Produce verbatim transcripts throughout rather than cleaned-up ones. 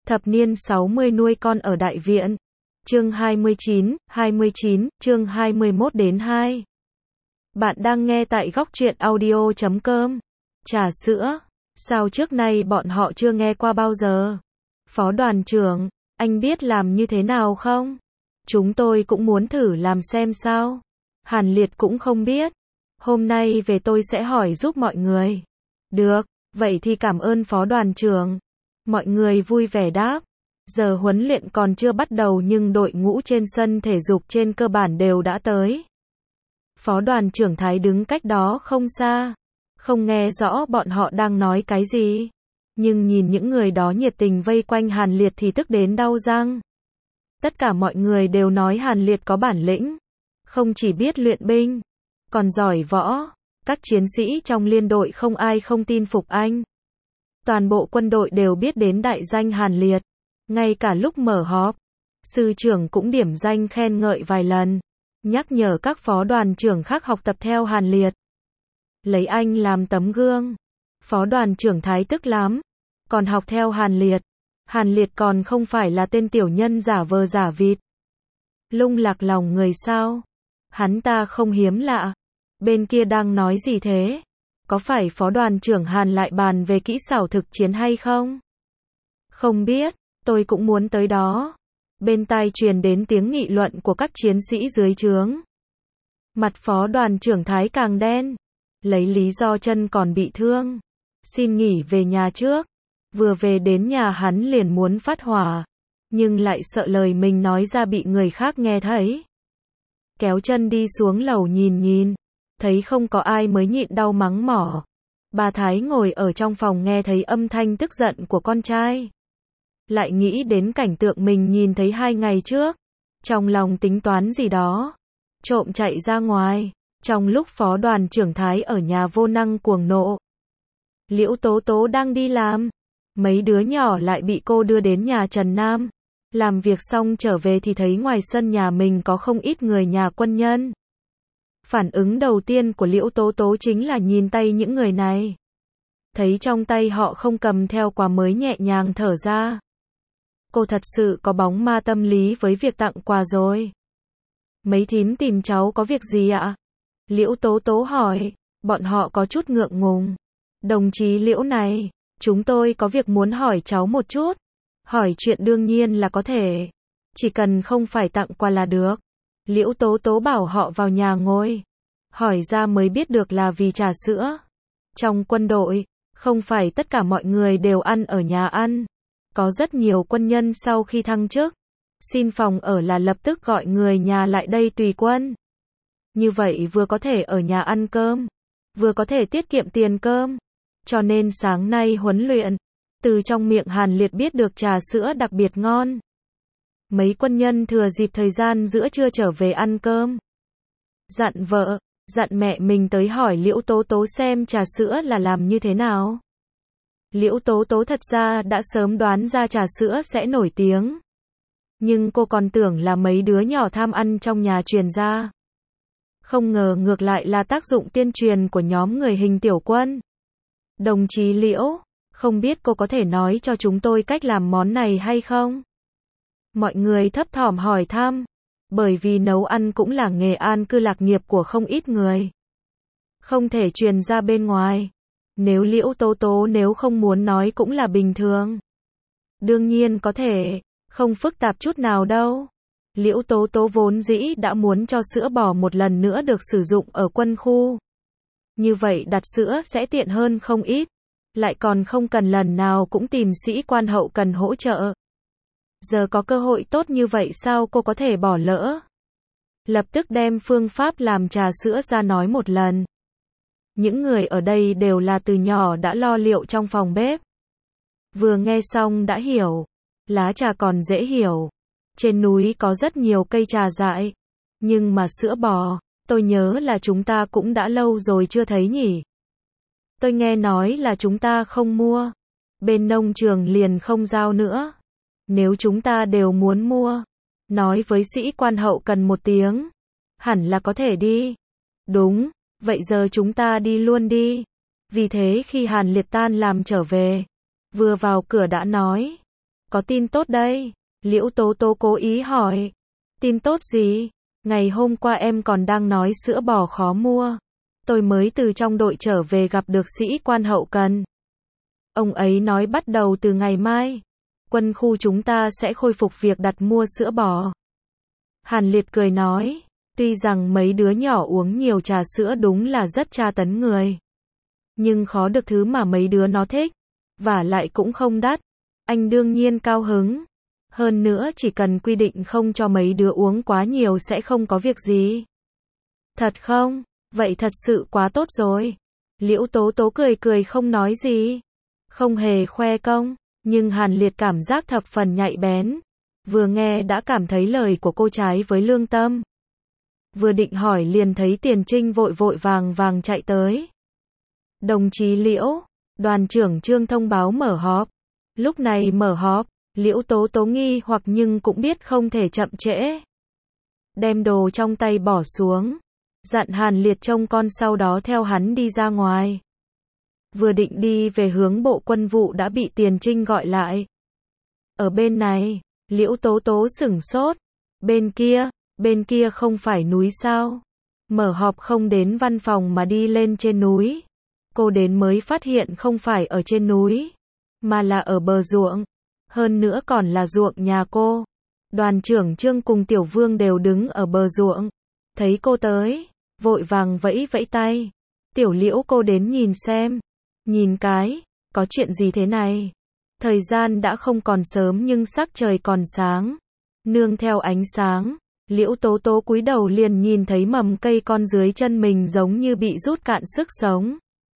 Thập niên sáu mươi nuôi con ở đại viện. Chương hai mươi chín, hai mươi chín, chương hai mươi mốt đến hai. Bạn đang nghe tại góc truyện audio chấm com. Trà sữa, sao trước nay bọn họ chưa nghe qua bao giờ? Phó đoàn trưởng, anh biết làm như thế nào không? Chúng tôi cũng muốn thử làm xem sao. Hàn Liệt cũng không biết. Hôm nay về tôi sẽ hỏi giúp mọi người. Được, vậy thì cảm ơn phó đoàn trưởng. Mọi người vui vẻ đáp. Giờ huấn luyện còn chưa bắt đầu nhưng đội ngũ trên sân thể dục trên cơ bản đều đã tới. Phó đoàn trưởng Thái đứng cách đó không xa. Không nghe rõ bọn họ đang nói cái gì. Nhưng nhìn những người đó nhiệt tình vây quanh Hàn Liệt thì tức đến đau răng. Tất cả mọi người đều nói Hàn Liệt có bản lĩnh. Không chỉ biết luyện binh, còn giỏi võ. Các chiến sĩ trong liên đội không ai không tin phục anh. Toàn bộ quân đội đều biết đến đại danh Hàn Liệt. Ngay cả lúc mở họp, sư trưởng cũng điểm danh khen ngợi vài lần. Nhắc nhở các phó đoàn trưởng khác học tập theo Hàn Liệt. Lấy anh làm tấm gương. Phó đoàn trưởng Thái tức lắm. Còn học theo Hàn Liệt. Hàn Liệt còn không phải là tên tiểu nhân giả vờ giả vịt. Lung lạc lòng người sao? Hắn ta không hiếm lạ. Bên kia đang nói gì thế? Có phải phó đoàn trưởng Hàn lại bàn về kỹ xảo thực chiến hay không? Không biết, tôi cũng muốn tới đó. Bên tai truyền đến tiếng nghị luận của các chiến sĩ dưới trướng. Mặt phó đoàn trưởng Thái càng đen. Lấy lý do chân còn bị thương. Xin nghỉ về nhà trước. Vừa về đến nhà hắn liền muốn phát hỏa. Nhưng lại sợ lời mình nói ra bị người khác nghe thấy. Kéo chân đi xuống lầu nhìn nhìn. Thấy không có ai mới nhịn đau mắng mỏ. Bà Thái ngồi ở trong phòng nghe thấy âm thanh tức giận của con trai. Lại nghĩ đến cảnh tượng mình nhìn thấy hai ngày trước. Trong lòng tính toán gì đó. Trộm chạy ra ngoài. Trong lúc phó đoàn trưởng Thái ở nhà vô năng cuồng nộ. Liễu Tố Tố đang đi làm. Mấy đứa nhỏ lại bị cô đưa đến nhà Trần Nam. Làm việc xong trở về thì thấy ngoài sân nhà mình có không ít người nhà quân nhân. Phản ứng đầu tiên của Liễu Tố Tố chính là nhìn tay những người này. Thấy trong tay họ không cầm theo quà mới nhẹ nhàng thở ra. Cô thật sự có bóng ma tâm lý với việc tặng quà rồi. Mấy thím tìm cháu có việc gì ạ? Liễu Tố Tố hỏi. Bọn họ có chút ngượng ngùng. Đồng chí Liễu này, chúng tôi có việc muốn hỏi cháu một chút. Hỏi chuyện đương nhiên là có thể. Chỉ cần không phải tặng quà là được. Liễu Tố Tố bảo họ vào nhà ngồi. Hỏi ra mới biết được là vì trà sữa. Trong quân đội, không phải tất cả mọi người đều ăn ở nhà ăn. Có rất nhiều quân nhân sau khi thăng chức, xin phòng ở là lập tức gọi người nhà lại đây tùy quân. Như vậy vừa có thể ở nhà ăn cơm, vừa có thể tiết kiệm tiền cơm. Cho nên sáng nay huấn luyện, từ trong miệng Hàn Liệt biết được trà sữa đặc biệt ngon. Mấy quân nhân thừa dịp thời gian giữa trưa trở về ăn cơm. Dặn vợ, dặn mẹ mình tới hỏi Liễu Tố Tố xem trà sữa là làm như thế nào. Liễu Tố Tố thật ra đã sớm đoán ra trà sữa sẽ nổi tiếng. Nhưng cô còn tưởng là mấy đứa nhỏ tham ăn trong nhà truyền ra. Không ngờ ngược lại là tác dụng tuyên truyền của nhóm người hình tiểu quân. Đồng chí Liễu, không biết cô có thể nói cho chúng tôi cách làm món này hay không? Mọi người thấp thỏm hỏi thăm. Bởi vì nấu ăn cũng là nghề an cư lạc nghiệp của không ít người. Không thể truyền ra bên ngoài. Nếu Liễu Tố Tố nếu không muốn nói cũng là bình thường. Đương nhiên có thể, không phức tạp chút nào đâu. Liễu Tố Tố vốn dĩ đã muốn cho sữa bò một lần nữa được sử dụng ở quân khu. Như vậy đặt sữa sẽ tiện hơn không ít. Lại còn không cần lần nào cũng tìm sĩ quan hậu cần hỗ trợ. Giờ có cơ hội tốt như vậy sao cô có thể bỏ lỡ? Lập tức đem phương pháp làm trà sữa ra nói một lần. Những người ở đây đều là từ nhỏ đã lo liệu trong phòng bếp. Vừa nghe xong đã hiểu. Lá trà còn dễ hiểu. Trên núi có rất nhiều cây trà dại. Nhưng mà sữa bò, tôi nhớ là chúng ta cũng đã lâu rồi chưa thấy nhỉ. Tôi nghe nói là chúng ta không mua. Bên nông trường liền không giao nữa. Nếu chúng ta đều muốn mua, nói với sĩ quan hậu cần một tiếng, hẳn là có thể đi. Đúng, vậy giờ chúng ta đi luôn đi. Vì thế khi Hàn Liệt tan làm trở về, vừa vào cửa đã nói, có tin tốt đây. Liễu Tố Tố cố ý hỏi. Tin tốt gì? Ngày hôm qua em còn đang nói sữa bò khó mua. Tôi mới từ trong đội trở về gặp được sĩ quan hậu cần. Ông ấy nói bắt đầu từ ngày mai, quân khu chúng ta sẽ khôi phục việc đặt mua sữa bò. Hàn Liệt cười nói, tuy rằng mấy đứa nhỏ uống nhiều trà sữa đúng là rất tra tấn người. Nhưng khó được thứ mà mấy đứa nó thích, và lại cũng không đắt. Anh đương nhiên cao hứng. Hơn nữa chỉ cần quy định không cho mấy đứa uống quá nhiều sẽ không có việc gì. Thật không? Vậy thật sự quá tốt rồi. Liễu Tố Tố cười cười không nói gì. Không hề khoe công, nhưng Hàn Liệt cảm giác thập phần nhạy bén. Vừa nghe đã cảm thấy lời của cô trái với lương tâm. Vừa định hỏi liền thấy Tiền Trinh vội vội vàng vàng chạy tới. Đồng chí Liễu, đoàn trưởng Trương thông báo mở họp. Lúc này mở họp, Liễu Tố Tố nghi hoặc nhưng cũng biết không thể chậm trễ. Đem đồ trong tay bỏ xuống, dặn Hàn Liệt trông con sau đó theo hắn đi ra ngoài. Vừa định đi về hướng bộ quân vụ đã bị Tiền Trinh gọi lại. Ở bên này, Liễu Tố Tố sửng sốt. Bên kia, bên kia không phải núi sao? Mở họp không đến văn phòng mà đi lên trên núi. Cô đến mới phát hiện không phải ở trên núi, mà là ở bờ ruộng. Hơn nữa còn là ruộng nhà cô. Đoàn trưởng Trương cùng Tiểu Vương đều đứng ở bờ ruộng. Thấy cô tới, vội vàng vẫy vẫy tay. Tiểu Liễu cô đến nhìn xem. Nhìn cái, có chuyện gì thế này? Thời gian đã không còn sớm nhưng sắc trời còn sáng. Nương theo ánh sáng, Liễu Tố Tố cúi đầu liền nhìn thấy mầm cây con dưới chân mình giống như bị rút cạn sức sống.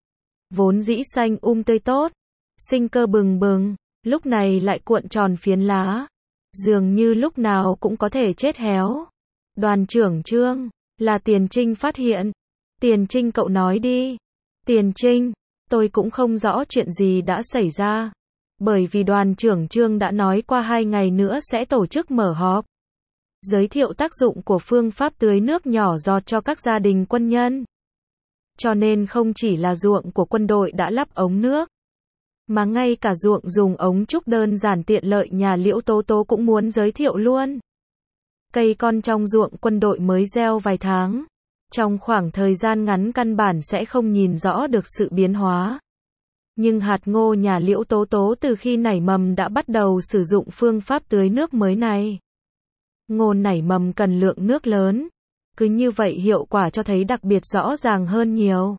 Vốn dĩ xanh um tươi tốt, sinh cơ bừng bừng, lúc này lại cuộn tròn phiến lá. Dường như lúc nào cũng có thể chết héo. Đoàn trưởng Trương, là Tiền Trinh phát hiện. Tiền Trinh cậu nói đi. Tiền Trinh, tôi cũng không rõ chuyện gì đã xảy ra. Bởi vì đoàn trưởng Trương đã nói qua hai ngày nữa sẽ tổ chức mở họp. Giới thiệu tác dụng của phương pháp tưới nước nhỏ giọt cho các gia đình quân nhân. Cho nên không chỉ là ruộng của quân đội đã lắp ống nước, mà ngay cả ruộng dùng ống trúc đơn giản tiện lợi nhà Liễu Tố Tố cũng muốn giới thiệu luôn. Cây con trong ruộng quân đội mới gieo vài tháng. Trong khoảng thời gian ngắn căn bản sẽ không nhìn rõ được sự biến hóa. Nhưng hạt ngô nhà Liễu Tố Tố từ khi nảy mầm đã bắt đầu sử dụng phương pháp tưới nước mới này. Ngô nảy mầm cần lượng nước lớn. Cứ như vậy hiệu quả cho thấy đặc biệt rõ ràng hơn nhiều.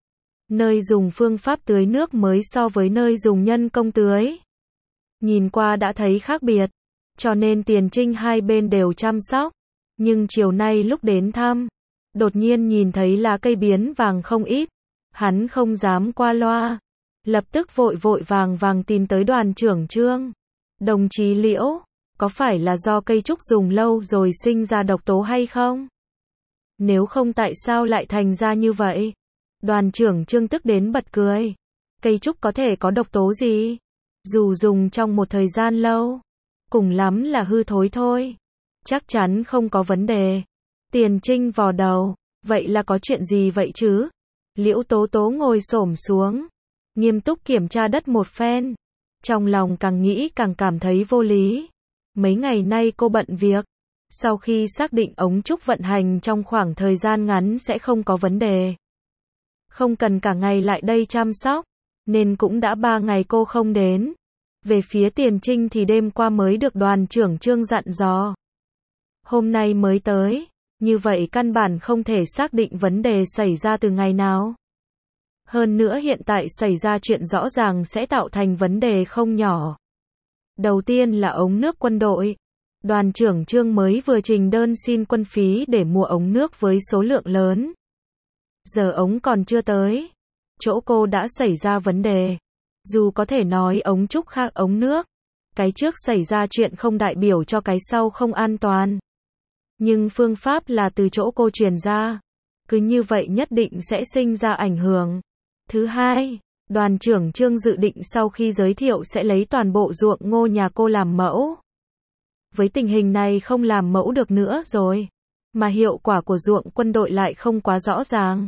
Nơi dùng phương pháp tưới nước mới so với nơi dùng nhân công tưới. Nhìn qua đã thấy khác biệt. Cho nên Tiền Trinh hai bên đều chăm sóc. Nhưng chiều nay lúc đến thăm, đột nhiên nhìn thấy lá cây biến vàng không ít. Hắn không dám qua loa. Lập tức vội vội vàng vàng tìm tới đoàn trưởng Trương. Đồng chí Liễu, có phải là do cây trúc dùng lâu rồi sinh ra độc tố hay không? Nếu không tại sao lại thành ra như vậy? Đoàn trưởng Trương tức đến bật cười. Cây trúc có thể có độc tố gì? Dù dùng trong một thời gian lâu, cùng lắm là hư thối thôi. Chắc chắn không có vấn đề. Tiền Trinh vò đầu. Vậy là có chuyện gì vậy chứ? Liễu Tố Tố ngồi xổm xuống, nghiêm túc kiểm tra đất một phen. Trong lòng càng nghĩ càng cảm thấy vô lý. Mấy ngày nay cô bận việc. Sau khi xác định ống trúc vận hành trong khoảng thời gian ngắn sẽ không có vấn đề, không cần cả ngày lại đây chăm sóc, nên cũng đã ba ngày cô không đến. Về phía Tiền Trinh thì đêm qua mới được đoàn trưởng Trương dặn dò. Hôm nay mới tới, như vậy căn bản không thể xác định vấn đề xảy ra từ ngày nào. Hơn nữa hiện tại xảy ra chuyện rõ ràng sẽ tạo thành vấn đề không nhỏ. Đầu tiên là ống nước quân đội. Đoàn trưởng Trương mới vừa trình đơn xin quân phí để mua ống nước với số lượng lớn. Giờ ống còn chưa tới. Chỗ cô đã xảy ra vấn đề. Dù có thể nói ống trúc khác ống nước. Cái trước xảy ra chuyện không đại biểu cho cái sau không an toàn. Nhưng phương pháp là từ chỗ cô truyền ra. Cứ như vậy nhất định sẽ sinh ra ảnh hưởng. Thứ hai, đoàn trưởng Trương dự định sau khi giới thiệu sẽ lấy toàn bộ ruộng ngô nhà cô làm mẫu. Với tình hình này không làm mẫu được nữa rồi. Mà hiệu quả của ruộng quân đội lại không quá rõ ràng.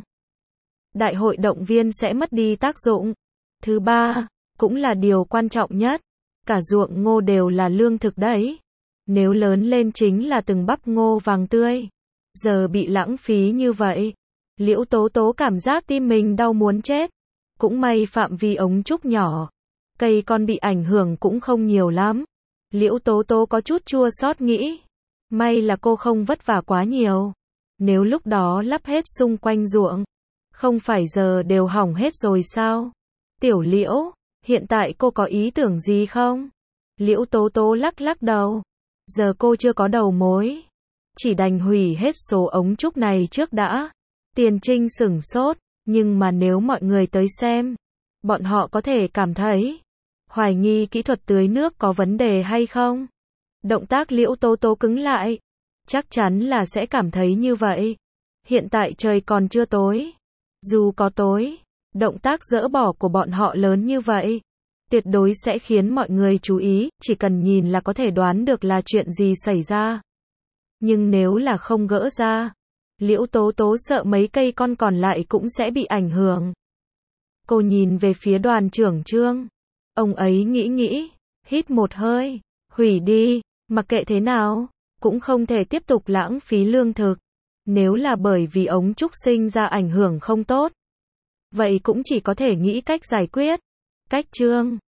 Đại hội động viên sẽ mất đi tác dụng. Thứ ba, cũng là điều quan trọng nhất. Cả ruộng ngô đều là lương thực đấy. Nếu lớn lên chính là từng bắp ngô vàng tươi. Giờ bị lãng phí như vậy. Liễu Tố Tố cảm giác tim mình đau muốn chết. Cũng may phạm vi ống trúc nhỏ. Cây con bị ảnh hưởng cũng không nhiều lắm. Liễu Tố Tố có chút chua xót nghĩ. May là cô không vất vả quá nhiều. Nếu lúc đó lắp hết xung quanh ruộng. Không phải giờ đều hỏng hết rồi sao? Tiểu Liễu, hiện tại cô có ý tưởng gì không? Liễu Tố Tố lắc lắc đầu. Giờ cô chưa có đầu mối. Chỉ đành hủy hết số ống trúc này trước đã. Tiền Trinh sửng sốt. Nhưng mà nếu mọi người tới xem, bọn họ có thể cảm thấy hoài nghi kỹ thuật tưới nước có vấn đề hay không? Động tác Liễu Tố Tố cứng lại. Chắc chắn là sẽ cảm thấy như vậy. Hiện tại trời còn chưa tối. Dù có tối, động tác dỡ bỏ của bọn họ lớn như vậy. Tuyệt đối sẽ khiến mọi người chú ý, chỉ cần nhìn là có thể đoán được là chuyện gì xảy ra. Nhưng nếu là không gỡ ra, Liễu Tố Tố sợ mấy cây con còn lại cũng sẽ bị ảnh hưởng. Cô nhìn về phía đoàn trưởng Trương. Ông ấy nghĩ nghĩ, hít một hơi, hủy đi, mặc kệ thế nào, cũng không thể tiếp tục lãng phí lương thực. Nếu là bởi vì ống trúc sinh ra ảnh hưởng không tốt, vậy cũng chỉ có thể nghĩ cách giải quyết. Cách Trương